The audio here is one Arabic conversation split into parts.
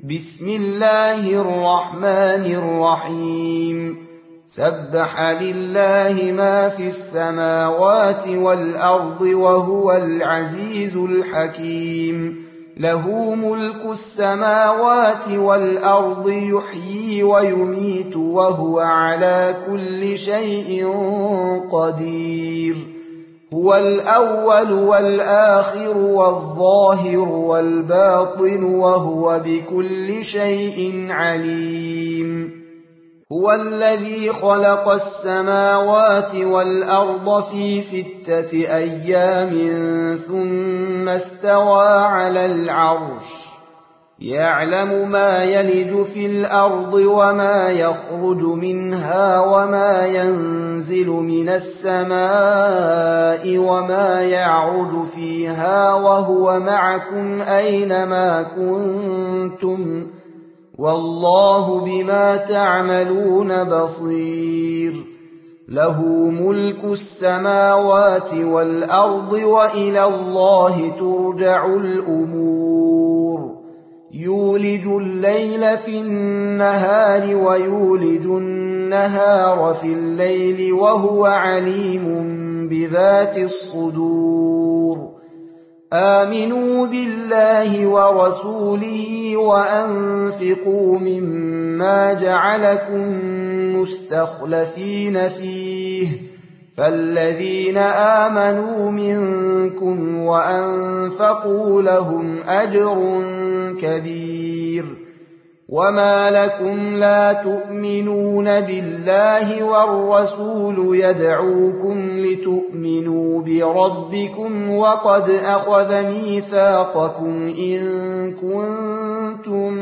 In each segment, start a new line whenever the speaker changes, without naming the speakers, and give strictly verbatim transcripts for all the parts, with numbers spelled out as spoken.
بسم الله الرحمن الرحيم سبح لله ما في السماوات والأرض وهو العزيز الحكيم له ملك السماوات والأرض يحيي ويميت وهو على كل شيء قدير هو الأول والآخر والظاهر والباطن وهو بكل شيء عليم هو الذي خلق السماوات والأرض في ستة أيام ثم استوى على العرش يعلم ما يلج في الأرض وما يخرج منها وما ينزل من السماء وما يعرج فيها وهو معكم أينما كنتم والله بما تعملون بصير له ملك السماوات والأرض وإلى الله ترجع الأمور يولج الليل في النهار ويولج النهار في الليل وهو عليم بذات الصدور آمنوا بالله ورسوله وأنفقوا مما جعلكم مستخلفين فيه فالذين آمنوا منكم وأنفقوا لهم أجر كبير وما لكم لا تؤمنون بالله والرسول يدعوكم لتؤمنوا بربكم وقد أخذ ميثاقكم إن كنتم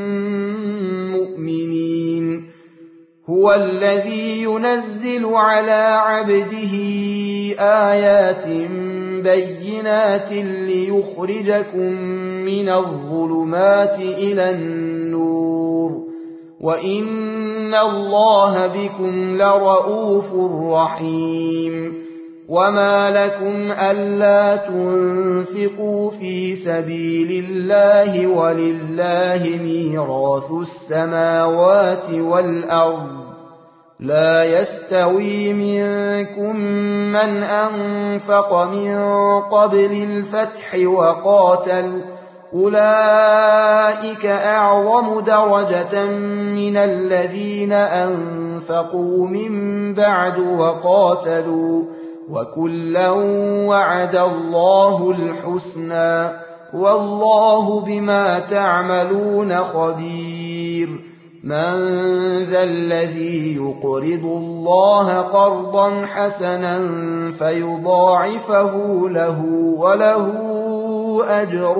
مؤمنين هو الذي ينزل على عبده آيات بينات ليخرجكم من الظلمات إلى النور وإن الله بكم لرءوف رحيم وما لكم ألا تنفقوا في سبيل الله ولله ميراث السماوات والأرض لا يستوي منكم من أنفق من قبل الفتح وقاتل أولئك أعظم درجة من الذين أنفقوا من بعد وقاتلوا وكلا وعد الله الحسنى والله بما تعملون خبير من ذا الذي يقرض الله قرضا حسنا فيضاعفه له وله أجر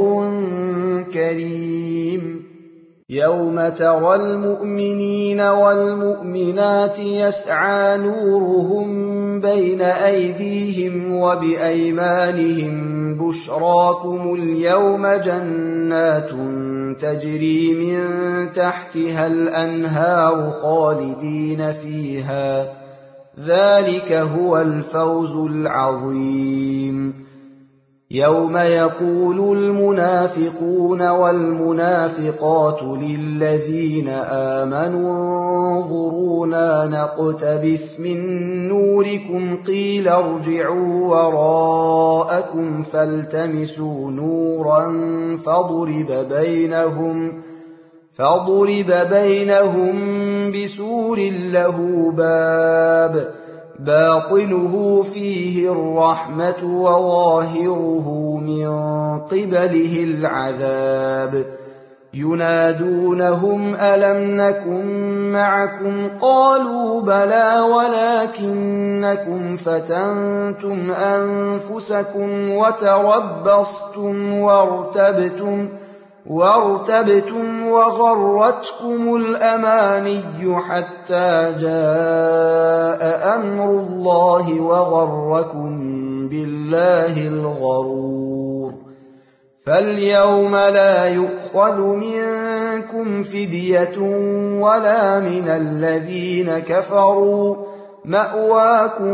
كريم يوم ترى المؤمنين والمؤمنات يسعى نورهم بين أيديهم وبأيمانهم بشراكم اليوم جنات تجري من تحتها الأنهار خالدين فيها ذلك هو الفوز العظيم يوم يقول المنافقون والمنافقات للذين آمنوا انظرونا نقتبس من نوركم قيل ارجعوا وراءكم فالتمسوا نورا فضرب بينهم فضرب بينهم بسور له باب باطنه فيه الرحمة وظاهره من قبله العذاب ينادونهم ألم نكن معكم قالوا بلى ولكنكم فتنتم أنفسكم وتربصتم وارتبتم وارتبتم وغرتكم الأماني حتى جاء أمر الله وغركم بالله الغرور فاليوم لا يؤخذ منكم فدية ولا من الذين كفروا مأواكم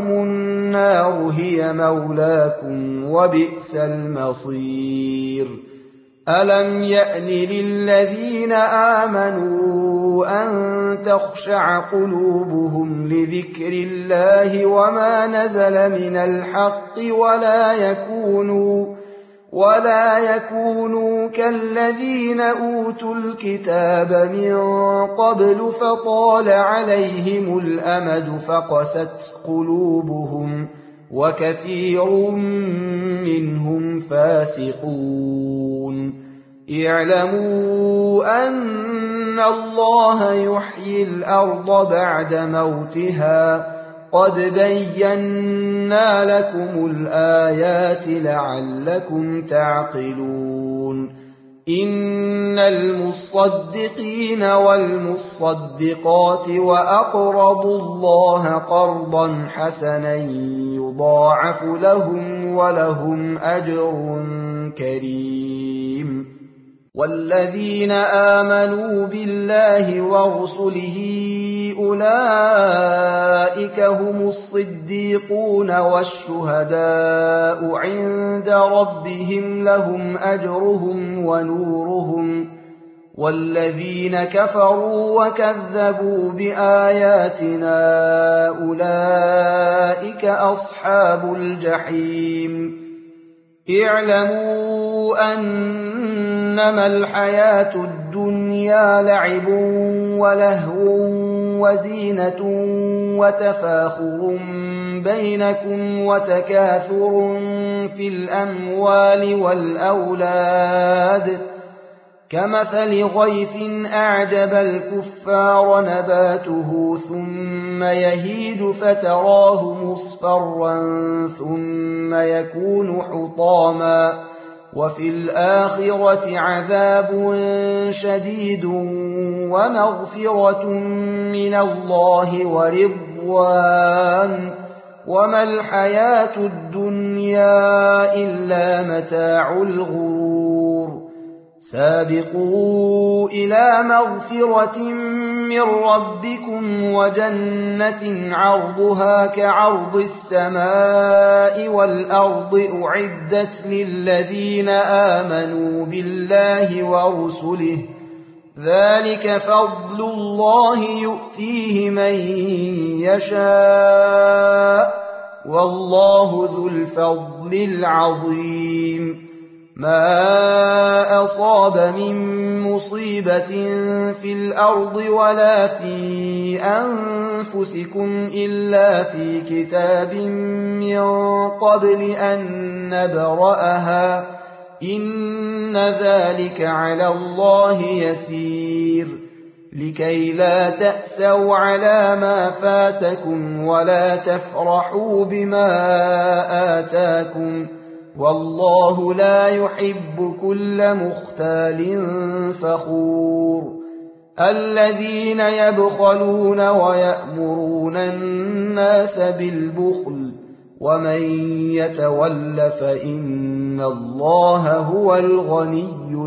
النار هي مولاكم وبئس المصير ألم يأن للذين آمنوا أن تخشع قلوبهم لذكر الله وما نزل من الحق ولا يكونوا ولا يكونوا كالذين أوتوا الكتاب من قبل فطال عليهم الأمد فقست قلوبهم وكثير منهم فاسقون اعلموا أن الله يحيي الأرض بعد موتها قد بينا لكم الآيات لعلكم تعقلون إن المصدقين والمصدقات وأقرضوا الله قرضا حسنا يضاعف لهم ولهم أجر كريم والذين آمنوا بالله ورسله أولئك هم الصديقون والشهداء عند ربهم لهم أجرهم ونورهم والذين كفروا وكذبوا بآياتنا أولئك أصحاب الجحيم اعلموا أنما الحياة الدنيا لعب ولهو وزينة وتفاخر بينكم وتكاثر في الأموال والأولاد كمثل غيث أعجب الكفار نباته ثم يهيج فتراه مصفرا ثم يكون حطاما وفي الآخرة عذاب شديد ومغفرة من الله ورضوان وما الحياة الدنيا إلا متاع الغرور سابقوا إلى مغفرة من ربكم وجنة عرضها كعرض السماء والأرض أعدت للذين آمنوا بالله ورسله ذلك فضل الله يؤتيه من يشاء والله ذو الفضل العظيم ما أصاب من مصيبة في الأرض ولا في أنفسكم إلا في كتاب من قبل أن نبرأها إن ذلك على الله يسير لكي لا تأسوا على ما فاتكم ولا تفرحوا بما آتاكم والله لا يحب كل مختال فخور الذين يبخلون ويأمرون الناس بالبخل ومن يتول فإن الله هو الغني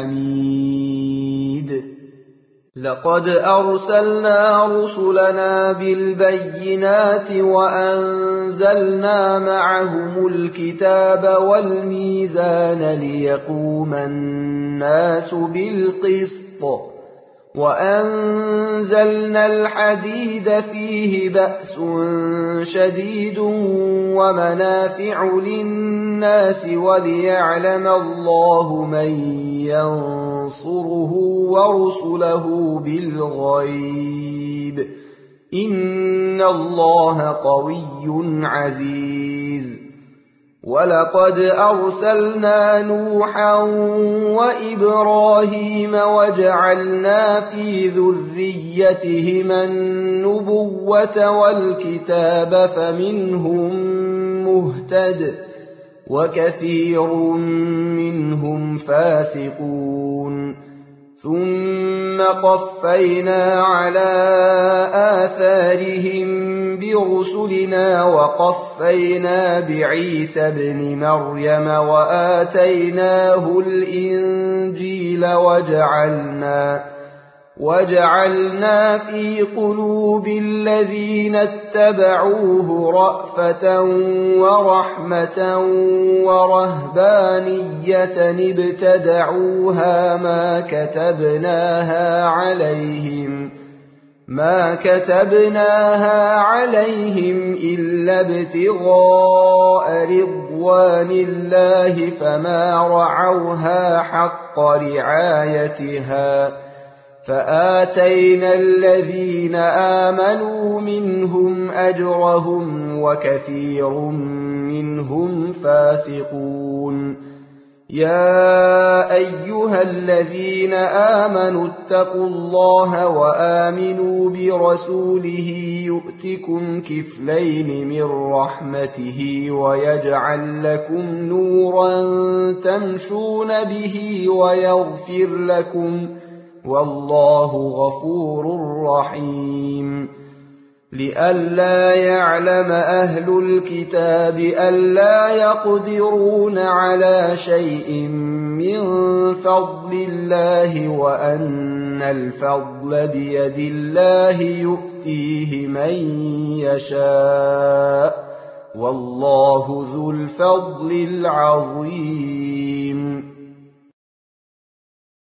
الحميد لقد أرسلنا رسلنا بالبينات وأنزلنا معهم الكتاب والميزان ليقوم الناس بالقسط وأنزلنا الحديد فيه بأس شديد ومنافع للناس وليعلم الله من ينصره ورسله بالغيب إن الله قوي عزيز ولقد أرسلنا نوحا وإبراهيم وجعلنا في ذريتهما النبوة والكتاب فمنهم مهتد وكثير منهم فاسقون ثم قفينا على آثارهم برسلنا وقفينا بعيسى ابن مريم وآتيناه الإنجيل وجعلنا وجعلنا في قلوب الذين اتبعوه رأفة ورحمة ورهبانية ابتدعوها ما كتبناها عليهم ما كتبناها عليهم إلا ابتغاء رضوان الله فما رعوها حق رعايتها فآتينا الذين آمنوا منهم أجرهم وكثير منهم فاسقون يا أيها الذين آمنوا اتقوا الله وآمنوا برسوله يؤتكم كفلين من رحمته ويجعل لكم نورا تمشون به ويغفر لكم والله غفور رحيم لئلا يعلم أهل الكتاب ألا يقدرون على شيء من فضل الله وأن الفضل بيد الله يؤتيه من يشاء والله ذو الفضل العظيم